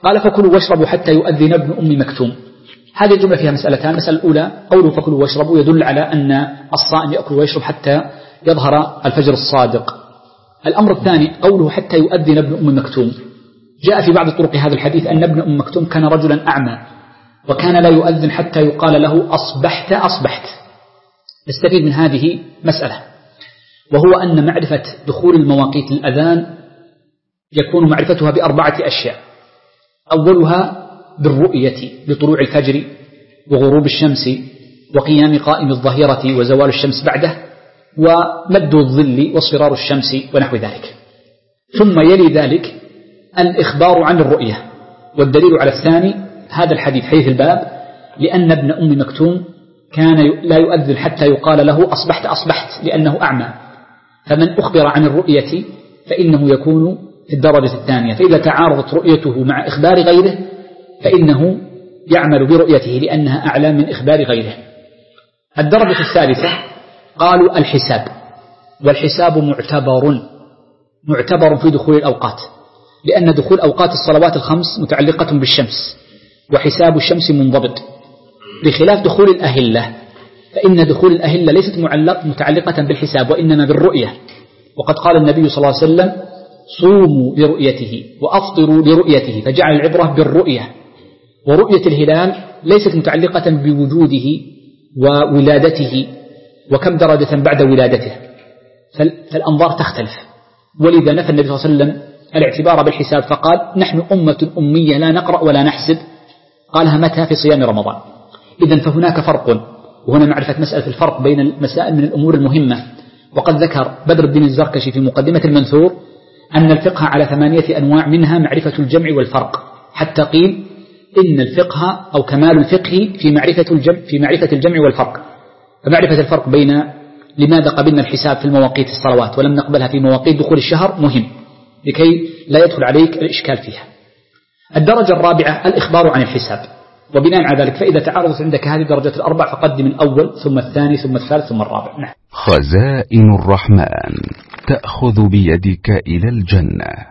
قال فكلوا واشربوا حتى يؤذن ابن أم مكتوم. هذه الجملة فيها مسألتان. المسألة الأولى قوله فكلوا واشربوا يدل على أن الصائم يأكل ويشرب حتى يظهر الفجر الصادق. الأمر الثاني قوله حتى يؤذن ابن أم مكتوم، جاء في بعض طرق هذا الحديث أن ابن أم مكتوم كان رجلا أعمى وكان لا يؤذن حتى يقال له أصبحت أصبحت. نستفيد من هذه مسألة، وهو أن معرفة دخول المواقيت الأذان يكون معرفتها بأربعة أشياء. أولها بالرؤية بطلوع الفجر وغروب الشمس وقيام قائم الظهيرة وزوال الشمس بعده ومد الظل واصفرار الشمس ونحو ذلك. ثم يلي ذلك الإخبار عن الرؤية، والدليل على الثاني هذا الحديث حيث الباب، لأن ابن أم مكتوم كان لا يؤذن حتى يقال له أصبحت أصبحت لأنه أعمى، فمن أخبر عن الرؤية فإنه يكون في الدرجة الثانية، فإذا تعارضت رؤيته مع إخبار غيره فإنه يعمل برؤيته لأنها أعلى من إخبار غيره. الدرجة الثالثة قالوا الحساب، والحساب معتبر في دخول الأوقات، لأن دخول أوقات الصلوات الخمس متعلقة بالشمس وحساب الشمس منضبط، بخلاف دخول الأهلة، فإن دخول الأهلة ليست متعلقة بالحساب وإنما بالرؤية. وقد قال النبي صلى الله عليه وسلم صوموا لرؤيته وأفطروا لرؤيته، فجعل العبرة بالرؤية. ورؤية الهلال ليست متعلقة بوجوده وولادته وكم درجة بعد ولادته، فالأنظار تختلف. ولذا نفى النبي صلى الله عليه وسلم الاعتبار بالحساب فقال نحن أمة أمية لا نقرأ ولا نحسب، قالها متى؟ في صيام رمضان. إذن فهناك فرق، وهنا معرفة مسألة الفرق بين المسائل من الأمور المهمة. وقد ذكر بدر الدين الزركشي في مقدمة المنثور أن الفقه على 8 أنواع، منها معرفة الجمع والفرق، حتى قيل إن الفقه أو كمال الفقه في معرفة الجمع والفرق. فمعرفة الفرق بين لماذا قبلنا الحساب في المواقيت الصلوات ولم نقبلها في مواقيت دخول الشهر مهم لكي لا يدخل عليك الإشكال فيها. الدرجة الرابعة الإخبار عن الحساب، وبناء على ذلك فإذا تعارضت عندك هذه الدرجات الأربع فقدم الأول ثم الثاني ثم الثالث ثم الرابع. خزائن الرحمن تأخذ بيدك إلى الجنة.